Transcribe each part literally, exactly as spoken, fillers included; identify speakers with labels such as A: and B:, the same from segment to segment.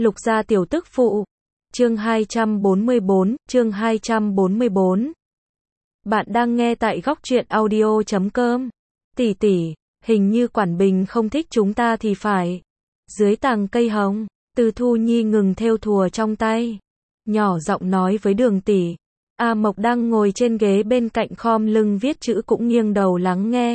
A: Lục gia tiểu tức phụ. Chương hai trăm bốn mươi bốn, chương hai trăm bốn mươi bốn. Bạn đang nghe tại góc truyện audio chấm com. Tỷ tỷ, hình như Quản Bình không thích chúng ta thì phải. Dưới tàng cây hồng, Từ Thu Nhi ngừng thêu thùa trong tay, nhỏ giọng nói với Đường tỷ. A Mộc đang ngồi trên ghế bên cạnh khom lưng viết chữ cũng nghiêng đầu lắng nghe.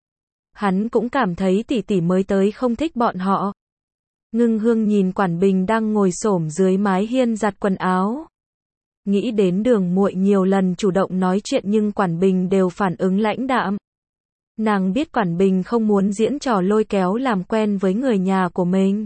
A: Hắn cũng cảm thấy tỷ tỷ mới tới không thích bọn họ. Ngưng Hương nhìn Quản Bình đang ngồi xổm dưới mái hiên giặt quần áo. Nghĩ đến Đường muội nhiều lần chủ động nói chuyện nhưng Quản Bình đều phản ứng lãnh đạm. Nàng biết Quản Bình không muốn diễn trò lôi kéo làm quen với người nhà của mình.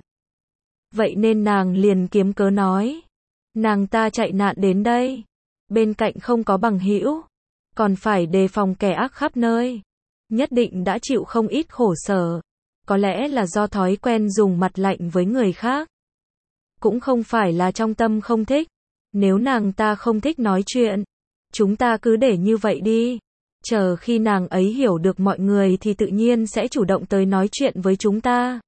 A: Vậy nên nàng liền kiếm cớ nói. Nàng ta chạy nạn đến đây. Bên cạnh không có bằng hữu, còn phải đề phòng kẻ ác khắp nơi. Nhất định đã chịu không ít khổ sở. Có lẽ là do thói quen dùng mặt lạnh với người khác. Cũng không phải là trong tâm không thích. Nếu nàng ta không thích nói chuyện, chúng ta cứ để như vậy đi. Chờ khi nàng ấy hiểu được mọi người thì tự nhiên sẽ chủ động tới nói chuyện với chúng ta.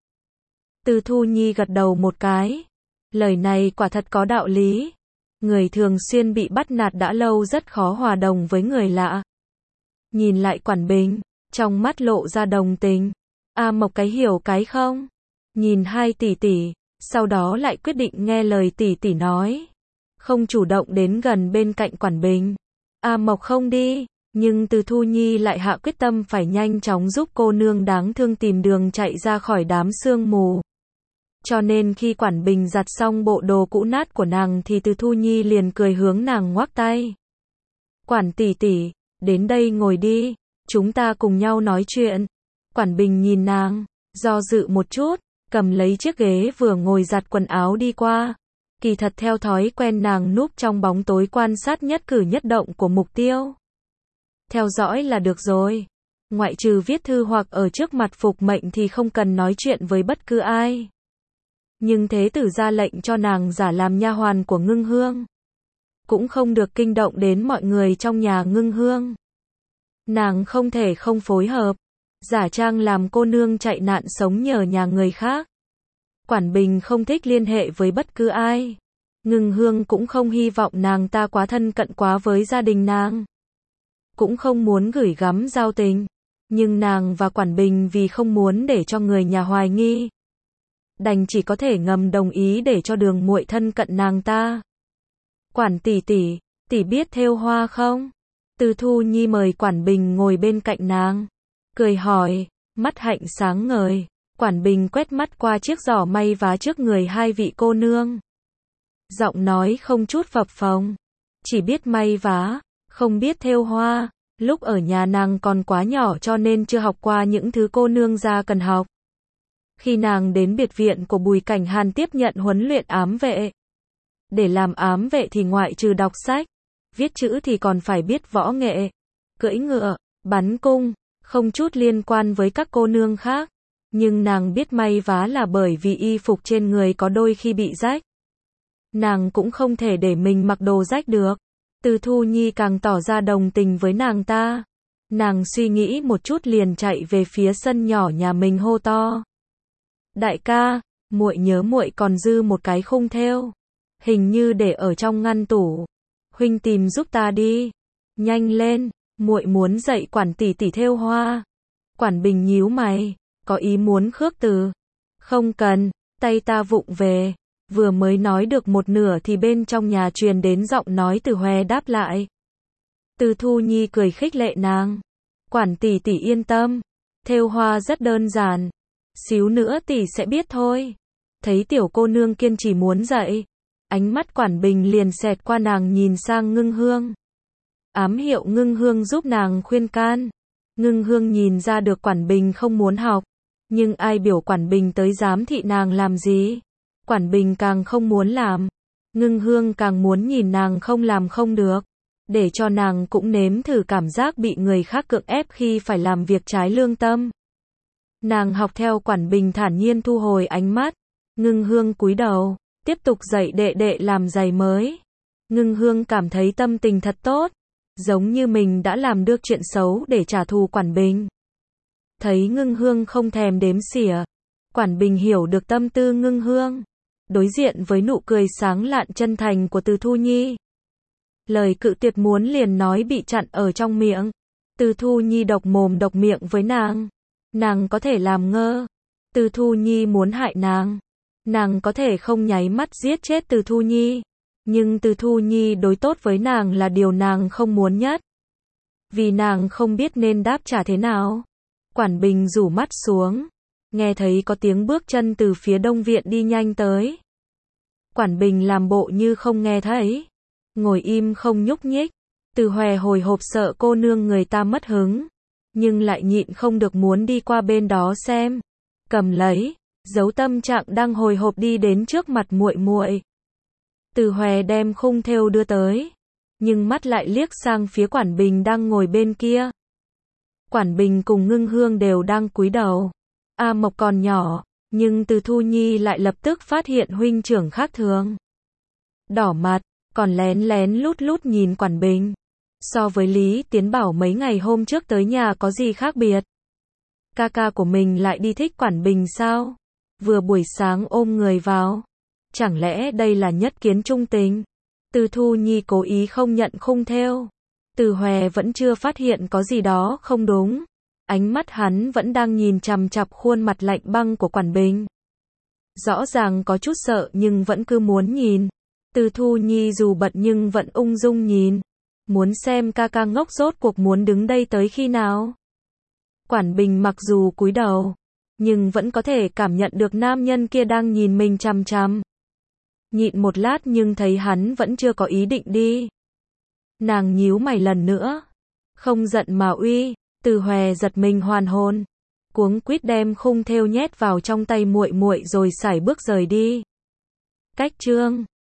A: Từ Thu Nhi gật đầu một cái. Lời này quả thật có đạo lý. Người thường xuyên bị bắt nạt đã lâu rất khó hòa đồng với người lạ. Nhìn lại Quản Bình, trong mắt lộ ra đồng tình. A Mộc cái hiểu cái không? Nhìn hai tỷ tỷ, sau đó lại quyết định nghe lời tỷ tỷ nói. Không chủ động đến gần bên cạnh Quản Bình. A Mộc không đi, nhưng Từ Thu Nhi lại hạ quyết tâm phải nhanh chóng giúp cô nương đáng thương tìm đường chạy ra khỏi đám sương mù. Cho nên khi Quản Bình giặt xong bộ đồ cũ nát của nàng thì Từ Thu Nhi liền cười hướng nàng ngoắc tay. Quản tỷ tỷ, đến đây ngồi đi, chúng ta cùng nhau nói chuyện. Quản Bình nhìn nàng, do dự một chút, cầm lấy chiếc ghế vừa ngồi giặt quần áo đi qua. Kỳ thật theo thói quen nàng núp trong bóng tối quan sát nhất cử nhất động của mục tiêu. Theo dõi là được rồi. Ngoại trừ viết thư hoặc ở trước mặt Phục Mệnh thì không cần nói chuyện với bất cứ ai. Nhưng thế tử ra lệnh cho nàng giả làm nha hoàn của Ngưng Hương. Cũng không được kinh động đến mọi người trong nhà Ngưng Hương. Nàng không thể không phối hợp. Giả trang làm cô nương chạy nạn sống nhờ nhà người khác. Quản Bình không thích liên hệ với bất cứ ai. Ngưng Hương cũng không hy vọng nàng ta quá thân cận quá với gia đình nàng. Cũng không muốn gửi gắm giao tình. Nhưng nàng và Quản Bình vì không muốn để cho người nhà hoài nghi, đành chỉ có thể ngầm đồng ý để cho Đường muội thân cận nàng ta. Quản tỷ tỷ, tỷ biết thêu hoa không? Từ Thu Nhi mời Quản Bình ngồi bên cạnh nàng. Cười hỏi, mắt hạnh sáng ngời. Quản Bình quét mắt qua chiếc giỏ may vá trước người hai vị cô nương. Giọng nói không chút phập phồng. Chỉ biết may vá, không biết thêu hoa. Lúc ở nhà nàng còn quá nhỏ cho nên chưa học qua những thứ cô nương gia cần học. Khi nàng đến biệt viện của Bùi Cảnh Hàn tiếp nhận huấn luyện ám vệ. Để làm ám vệ thì ngoại trừ đọc sách, viết chữ thì còn phải biết võ nghệ, cưỡi ngựa, bắn cung, không chút liên quan với các cô nương khác. Nhưng nàng biết may vá là bởi vì y phục trên người có đôi khi bị rách. Nàng cũng không thể để mình mặc đồ rách được. Từ Thu Nhi càng tỏ ra đồng tình với nàng ta. Nàng suy nghĩ một chút liền chạy về phía sân nhỏ nhà mình hô to. Đại ca, muội nhớ muội còn dư một cái khung thêu, hình như để ở trong ngăn tủ. Huynh tìm giúp ta đi. Nhanh lên, muội muốn dạy Quản tỷ tỷ thêu hoa. Quản Bình nhíu mày, có ý muốn khước từ. Không cần, tay ta vụng về. Vừa mới nói được một nửa thì bên trong nhà truyền đến giọng nói từ Hoè đáp lại. Từ Thu Nhi cười khích lệ nàng. Quản tỷ tỷ yên tâm, thêu hoa rất đơn giản. Xíu nữa tỷ sẽ biết thôi. Thấy tiểu cô nương kiên trì muốn dạy, ánh mắt Quản Bình liền xẹt qua nàng nhìn sang Ngưng Hương. Ám hiệu Ngưng Hương giúp nàng khuyên can. Ngưng Hương nhìn ra được Quản Bình không muốn học, nhưng ai biểu Quản Bình tới giám thị nàng làm gì. Quản Bình càng không muốn làm. Ngưng Hương càng muốn nhìn nàng không làm không được, để cho nàng cũng nếm thử cảm giác bị người khác cưỡng ép khi phải làm việc trái lương tâm. Nàng học theo Quản Bình thản nhiên thu hồi ánh mắt. Ngưng Hương cúi đầu, tiếp tục dạy đệ đệ làm giày mới. Ngưng Hương cảm thấy tâm tình thật tốt, giống như mình đã làm được chuyện xấu để trả thù Quản Bình. Thấy Ngưng Hương không thèm đếm xỉa, Quản Bình hiểu được tâm tư Ngưng Hương. đối diện với nụ cười sáng lạn chân thành của Từ Thu Nhi. Lời cự tuyệt muốn liền nói bị chặn ở trong miệng. Từ Thu Nhi độc mồm độc miệng với nàng. Nàng có thể làm ngơ. Từ Thu Nhi muốn hại nàng. Nàng có thể không nháy mắt giết chết Từ Thu Nhi. Nhưng Từ Thu Nhi đối tốt với nàng là điều nàng không muốn nhất. Vì nàng không biết nên đáp trả thế nào. Quản Bình rủ mắt xuống. Nghe thấy có tiếng bước chân từ phía đông viện đi nhanh tới. Quản Bình làm bộ như không nghe thấy. Ngồi im không nhúc nhích. Từ Hòe hồi hộp sợ cô nương người ta mất hứng. Nhưng lại nhịn không được muốn đi qua bên đó xem. Cầm lấy. Giấu tâm trạng đang hồi hộp đi đến trước mặt muội muội. Từ Hòe đem khung thêu đưa tới. Nhưng mắt lại liếc sang phía Quản Bình đang ngồi bên kia. Quản Bình cùng Ngưng Hương đều đang cúi đầu. A Mộc còn nhỏ, nhưng Từ Thu Nhi lại lập tức phát hiện huynh trưởng khác thường. Đỏ mặt, còn lén lén lút lút nhìn Quản Bình. So với Lý Tiến Bảo mấy ngày hôm trước tới nhà có gì khác biệt? Ca ca của mình lại đi thích Quản Bình sao? Vừa buổi sáng ôm người vào. Chẳng lẽ đây là nhất kiến trung tình? Từ Thu Nhi cố ý không nhận khung thêu. Từ Hòe vẫn chưa phát hiện có gì đó không đúng. Ánh mắt hắn vẫn đang nhìn chằm chằm khuôn mặt lạnh băng của Quản Bình. Rõ ràng có chút sợ nhưng vẫn cứ muốn nhìn. Từ Thu Nhi dù bận nhưng vẫn ung dung nhìn. Muốn xem ca ca ngốc rốt cuộc muốn đứng đây tới khi nào. Quản Bình mặc dù cúi đầu, nhưng vẫn có thể cảm nhận được nam nhân kia đang nhìn mình chằm chằm. Nhịn một lát nhưng thấy hắn vẫn chưa có ý định đi. Nàng nhíu mày lần nữa. Không giận mà uy. Từ Hòe giật mình hoàn hồn. Cuống quýt đem khung thêu nhét vào trong tay muội muội rồi sải bước rời đi. Cách chương